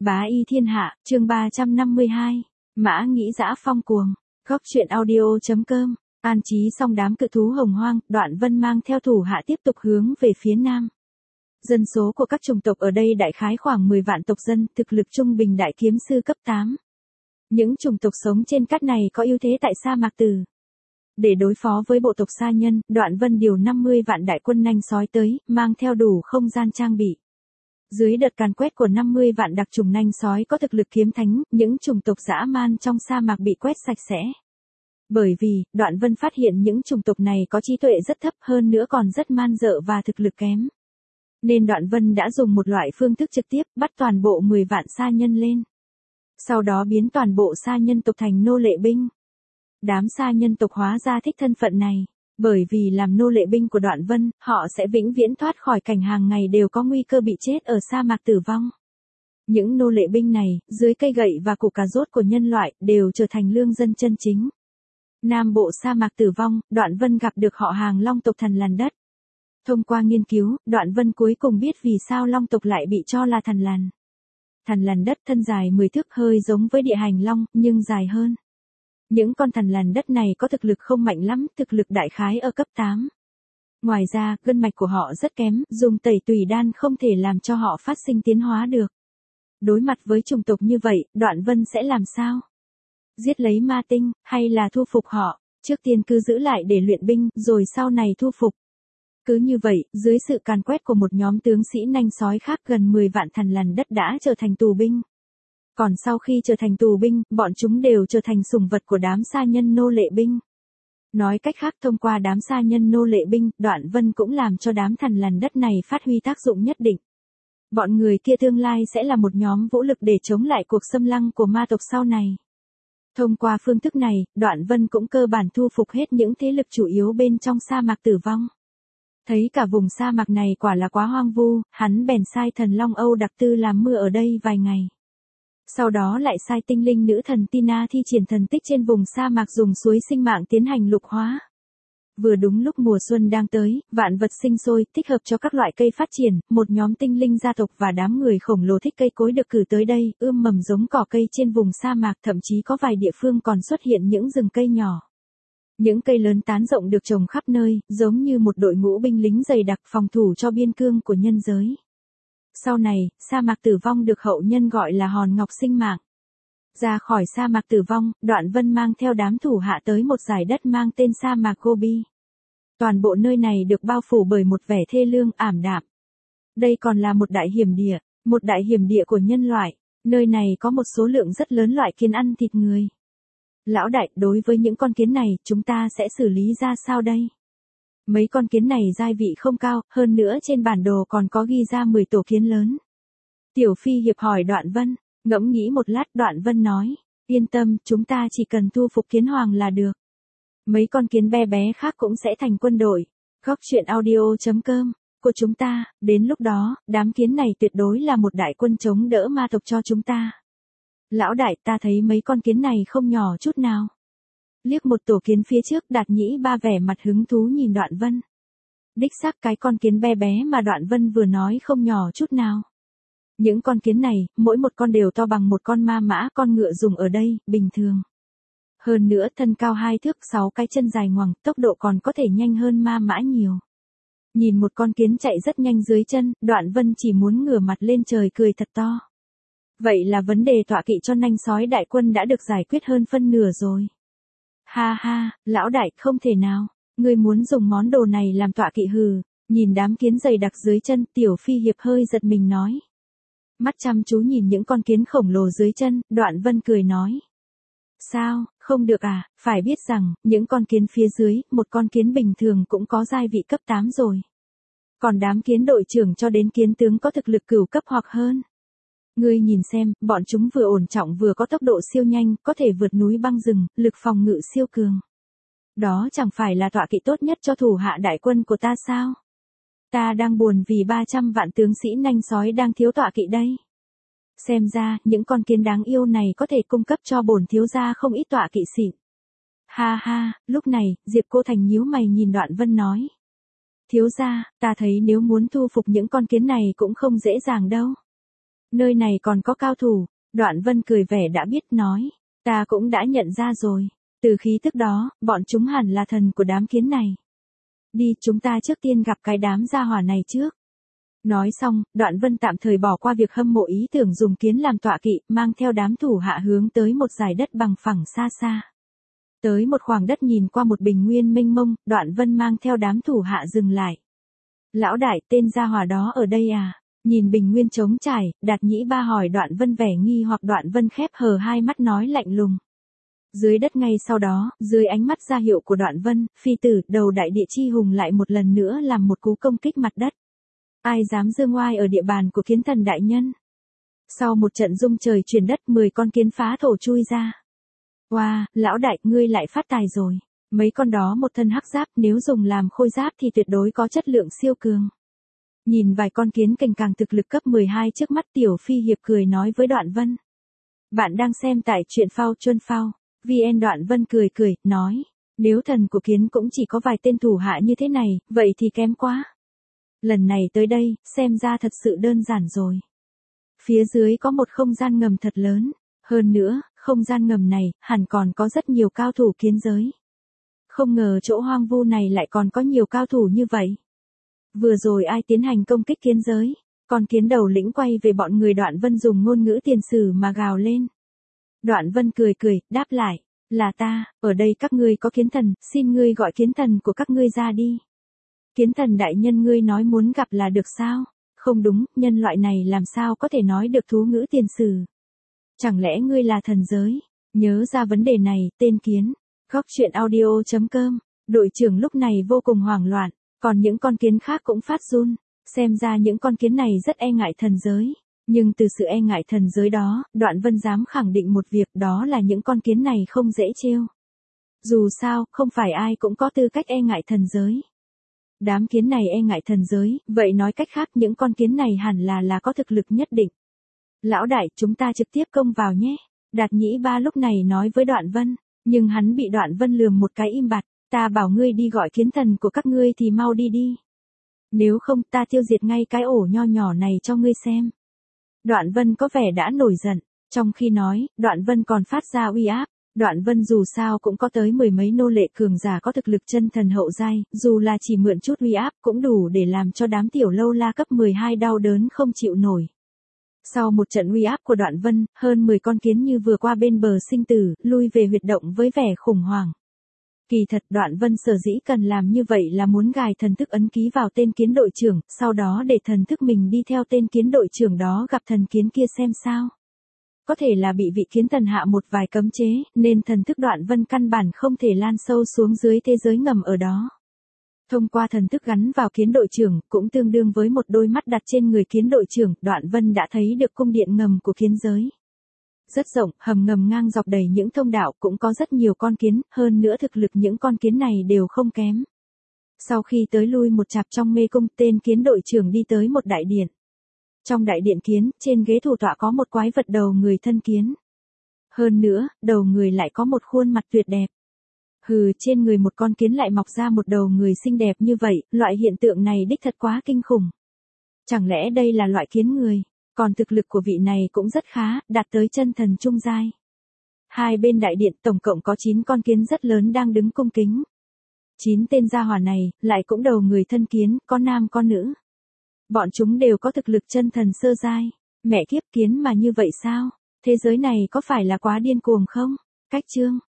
Bá y thiên hạ, chương 352. Mã nghĩ dã phong cuồng. Góc truyện audio.com. An trí xong đám cự thú hồng hoang, Đoạn Vân mang theo thủ hạ tiếp tục hướng về phía nam. Dân số của các chủng tộc ở đây đại khái khoảng 10 vạn tộc dân, thực lực trung bình đại kiếm sư cấp 8. Những chủng tộc sống trên cát này có ưu thế tại sa mạc Tử. Để đối phó với bộ tộc sa nhân, Đoạn Vân điều 50 vạn đại quân nanh sói tới, mang theo đủ không gian trang bị. Dưới đợt càn quét của 50 vạn đặc trùng nanh sói có thực lực kiếm thánh, những chủng tộc dã man trong sa mạc bị quét sạch sẽ. Bởi vì, Đoạn Vân phát hiện những chủng tộc này có trí tuệ rất thấp, hơn nữa còn rất man dợ và thực lực kém. Nên Đoạn Vân đã dùng một loại phương thức trực tiếp bắt toàn bộ 10 vạn sa nhân lên. Sau đó biến toàn bộ sa nhân tộc thành nô lệ binh. Đám sa nhân tộc hóa ra thích thân phận này. Bởi vì làm nô lệ binh của Đoạn Vân, họ sẽ vĩnh viễn thoát khỏi cảnh hàng ngày đều có nguy cơ bị chết ở sa mạc tử vong. Những nô lệ binh này, dưới cây gậy và củ cà rốt của nhân loại, đều trở thành lương dân chân chính. Nam bộ sa mạc tử vong, Đoạn Vân gặp được họ hàng long tộc Thần Lằn Đất. Thông qua nghiên cứu, Đoạn Vân cuối cùng biết vì sao long tộc lại bị cho là Thần Lằn. Thần Lằn Đất thân dài 10 thước, hơi giống với địa hành long, nhưng dài hơn. Những con thần lằn đất này có thực lực không mạnh lắm, thực lực đại khái ở cấp 8. Ngoài ra, gân mạch của họ rất kém, dùng tẩy tùy đan không thể làm cho họ phát sinh tiến hóa được. Đối mặt với chủng tộc như vậy, Đoạn Vân sẽ làm sao? Giết lấy ma tinh, hay là thu phục họ? Trước tiên cứ giữ lại để luyện binh, rồi sau này thu phục. Cứ như vậy, dưới sự càn quét của một nhóm tướng sĩ nanh sói khác, gần 10 vạn thần lằn đất đã trở thành tù binh. Còn sau khi trở thành tù binh, bọn chúng đều trở thành sủng vật của đám sa nhân nô lệ binh. Nói cách khác, thông qua đám sa nhân nô lệ binh, Đoạn Vân cũng làm cho đám thần lằn đất này phát huy tác dụng nhất định. Bọn người kia tương lai sẽ là một nhóm vũ lực để chống lại cuộc xâm lăng của ma tộc sau này. Thông qua phương thức này, Đoạn Vân cũng cơ bản thu phục hết những thế lực chủ yếu bên trong sa mạc tử vong. Thấy cả vùng sa mạc này quả là quá hoang vu, hắn bèn sai thần Long Âu Đặc Tư làm mưa ở đây vài ngày. Sau đó lại sai tinh linh nữ thần Tina thi triển thần tích trên vùng sa mạc dùng suối sinh mạng tiến hành lục hóa. Vừa đúng lúc mùa xuân đang tới, vạn vật sinh sôi, thích hợp cho các loại cây phát triển, một nhóm tinh linh gia tộc và đám người khổng lồ thích cây cối được cử tới đây, ươm mầm giống cỏ cây trên vùng sa mạc, thậm chí có vài địa phương còn xuất hiện những rừng cây nhỏ. Những cây lớn tán rộng được trồng khắp nơi, giống như một đội ngũ binh lính dày đặc phòng thủ cho biên cương của nhân giới. Sau này, sa mạc tử vong được hậu nhân gọi là hòn ngọc sinh mạng. Ra khỏi sa mạc tử vong, Đoạn Vân mang theo đám thủ hạ tới một dải đất mang tên sa mạc Gobi. Toàn bộ nơi này được bao phủ bởi một vẻ thê lương ảm đạm. Đây còn là một đại hiểm địa của nhân loại. Nơi này có một số lượng rất lớn loại kiến ăn thịt người. Lão đại, đối với những con kiến này, chúng ta sẽ xử lý ra sao đây? Mấy con kiến này giai vị không cao, hơn nữa trên bản đồ còn có ghi ra 10 tổ kiến lớn. Tiểu Phi Hiệp hỏi Đoạn Vân, ngẫm nghĩ một lát, Đoạn Vân nói, yên tâm, chúng ta chỉ cần thu phục kiến hoàng là được. Mấy con kiến bé bé khác cũng sẽ thành quân đội. Góc truyện audio.com của chúng ta, đến lúc đó, đám kiến này tuyệt đối là một đại quân chống đỡ ma tộc cho chúng ta. Lão đại, ta thấy mấy con kiến này không nhỏ chút nào. Liếc một tổ kiến phía trước, Đạt Nhĩ Ba vẻ mặt hứng thú nhìn Đoạn Vân. Đích xác cái con kiến bé bé mà Đoạn Vân vừa nói không nhỏ chút nào. Những con kiến này, mỗi một con đều to bằng một con ma mã con ngựa dùng ở đây, bình thường. Hơn nữa thân cao 2 thước 6 cái chân dài ngoằng, tốc độ còn có thể nhanh hơn ma mã nhiều. Nhìn một con kiến chạy rất nhanh dưới chân, Đoạn Vân chỉ muốn ngửa mặt lên trời cười thật to. Vậy là vấn đề tọa kỵ cho nanh sói đại quân đã được giải quyết hơn phân nửa rồi. Ha ha, lão đại, không thể nào, ngươi muốn dùng món đồ này làm tọa kỵ hừ, nhìn đám kiến dày đặc dưới chân, Tiểu Phi Hiệp hơi giật mình nói. Mắt chăm chú nhìn những con kiến khổng lồ dưới chân, Đoạn Vân cười nói. Sao, không được à, phải biết rằng, những con kiến phía dưới, một con kiến bình thường cũng có giai vị cấp 8 rồi. Còn đám kiến đội trưởng cho đến kiến tướng có thực lực cửu cấp hoặc hơn. Ngươi nhìn xem, bọn chúng vừa ổn trọng vừa có tốc độ siêu nhanh, có thể vượt núi băng rừng, lực phòng ngự siêu cường. Đó chẳng phải là tọa kỵ tốt nhất cho thủ hạ đại quân của ta sao? Ta đang buồn vì 300 vạn tướng sĩ nanh sói đang thiếu tọa kỵ đây. Xem ra, những con kiến đáng yêu này có thể cung cấp cho bổn thiếu gia không ít tọa kỵ xịn. Ha ha, lúc này, Diệp Cô Thành nhíu mày nhìn Đoạn Vân nói. Thiếu gia, ta thấy nếu muốn thu phục những con kiến này cũng không dễ dàng đâu. Nơi này còn có cao thủ. Đoạn Vân cười vẻ đã biết nói. Ta cũng đã nhận ra rồi. Từ khí tức đó, bọn chúng hẳn là thần của đám kiến này. Đi, chúng ta trước tiên gặp cái đám gia hỏa này trước. Nói xong, Đoạn Vân tạm thời bỏ qua việc hâm mộ ý tưởng dùng kiến làm tọa kỵ, mang theo đám thủ hạ hướng tới một dải đất bằng phẳng xa xa. Tới một khoảng đất nhìn qua một bình nguyên mênh mông, Đoạn Vân mang theo đám thủ hạ dừng lại. Lão đại, tên gia hỏa đó ở đây à? Nhìn bình nguyên trống trải, Đạt Nhĩ Ba hỏi Đoạn Vân vẻ nghi hoặc. Đoạn Vân khép hờ hai mắt nói lạnh lùng. Dưới đất ngay sau đó, dưới ánh mắt ra hiệu của Đoạn Vân, phi tử đầu đại địa chi hùng lại một lần nữa làm một cú công kích mặt đất. Ai dám dương oai ở địa bàn của kiến thần đại nhân? Sau một trận rung trời chuyển đất, 10 con kiến phá thổ chui ra. Wow, lão đại, ngươi lại phát tài rồi. Mấy con đó một thân hắc giáp, nếu dùng làm khôi giáp thì tuyệt đối có chất lượng siêu cường. Nhìn vài con kiến cành càng thực lực cấp 12 trước mắt, Tiểu Phi Hiệp cười nói với Đoạn Vân. Bạn đang xem tại truyện phao chuân phao. VN. Đoạn Vân cười cười, nói. Nếu thần của kiến cũng chỉ có vài tên thủ hạ như thế này, vậy thì kém quá. Lần này tới đây, xem ra thật sự đơn giản rồi. Phía dưới có một không gian ngầm thật lớn. Hơn nữa, không gian ngầm này, hẳn còn có rất nhiều cao thủ kiến giới. Không ngờ chỗ hoang vu này lại còn có nhiều cao thủ như vậy. Vừa rồi ai tiến hành công kích kiến giới? Con kiến đầu lĩnh quay về bọn người. Đoạn Vân dùng ngôn ngữ tiền sử mà gào lên. Đoạn Vân cười cười, đáp lại. Là ta, ở đây các ngươi có kiến thần, xin ngươi gọi kiến thần của các ngươi ra đi. Kiến thần đại nhân, ngươi nói muốn gặp là được sao? Không đúng, nhân loại này làm sao có thể nói được thú ngữ tiền sử? Chẳng lẽ ngươi là thần giới? Nhớ ra vấn đề này, tên kiến. Góc truyện audio.com. Đội trưởng lúc này vô cùng hoảng loạn, còn những con kiến khác cũng phát run. Xem ra những con kiến này rất e ngại thần giới. Nhưng từ sự e ngại thần giới đó, Đoạn Vân dám khẳng định một việc, đó là những con kiến này không dễ trêu. Dù sao, không phải ai cũng có tư cách e ngại thần giới. Đám kiến này e ngại thần giới, vậy nói cách khác những con kiến này hẳn là có thực lực nhất định. Lão đại, chúng ta trực tiếp công vào nhé. Đạt Nhĩ Ba lúc này nói với Đoạn Vân, nhưng hắn bị Đoạn Vân lườm một cái im bặt. Ta bảo ngươi đi gọi kiến thần của các ngươi thì mau đi đi. Nếu không ta tiêu diệt ngay cái ổ nho nhỏ này cho ngươi xem. Đoạn Vân có vẻ đã nổi giận, trong khi nói, Đoạn Vân còn phát ra uy áp. Đoạn Vân dù sao cũng có tới 10 mấy nô lệ cường giả có thực lực chân thần hậu giai, dù là chỉ mượn chút uy áp cũng đủ để làm cho đám tiểu lâu la cấp 12 đau đớn không chịu nổi. Sau một trận uy áp của Đoạn Vân, hơn 10 con kiến như vừa qua bên bờ sinh tử, lui về huyệt động với vẻ khủng hoảng. Kỳ thật Đoạn Vân sở dĩ cần làm như vậy là muốn gài thần thức ấn ký vào tên kiến đội trưởng, sau đó để thần thức mình đi theo tên kiến đội trưởng đó gặp thần kiến kia xem sao. Có thể là bị vị kiến thần hạ một vài cấm chế, nên thần thức Đoạn Vân căn bản không thể lan sâu xuống dưới thế giới ngầm ở đó. Thông qua thần thức gắn vào kiến đội trưởng, cũng tương đương với một đôi mắt đặt trên người kiến đội trưởng, Đoạn Vân đã thấy được cung điện ngầm của kiến giới. Rất rộng, hầm ngầm ngang dọc đầy những thông đạo, cũng có rất nhiều con kiến, hơn nữa thực lực những con kiến này đều không kém. Sau khi tới lui một chặp trong mê cung, tên kiến đội trưởng đi tới một đại điện. Trong đại điện kiến, trên ghế thủ tọa có một quái vật đầu người thân kiến. Hơn nữa, đầu người lại có một khuôn mặt tuyệt đẹp. Hừ, trên người một con kiến lại mọc ra một đầu người xinh đẹp như vậy, loại hiện tượng này đích thật quá kinh khủng. Chẳng lẽ đây là loại kiến người? Còn thực lực của vị này cũng rất khá, đạt tới chân thần trung giai. Hai bên đại điện tổng cộng có 9 con kiến rất lớn đang đứng cung kính. 9 tên gia hỏa này, lại cũng đầu người thân kiến, có nam có nữ. Bọn chúng đều có thực lực chân thần sơ giai. Mẹ kiếp, kiến mà như vậy sao? Thế giới này có phải là quá điên cuồng không? Cách chương.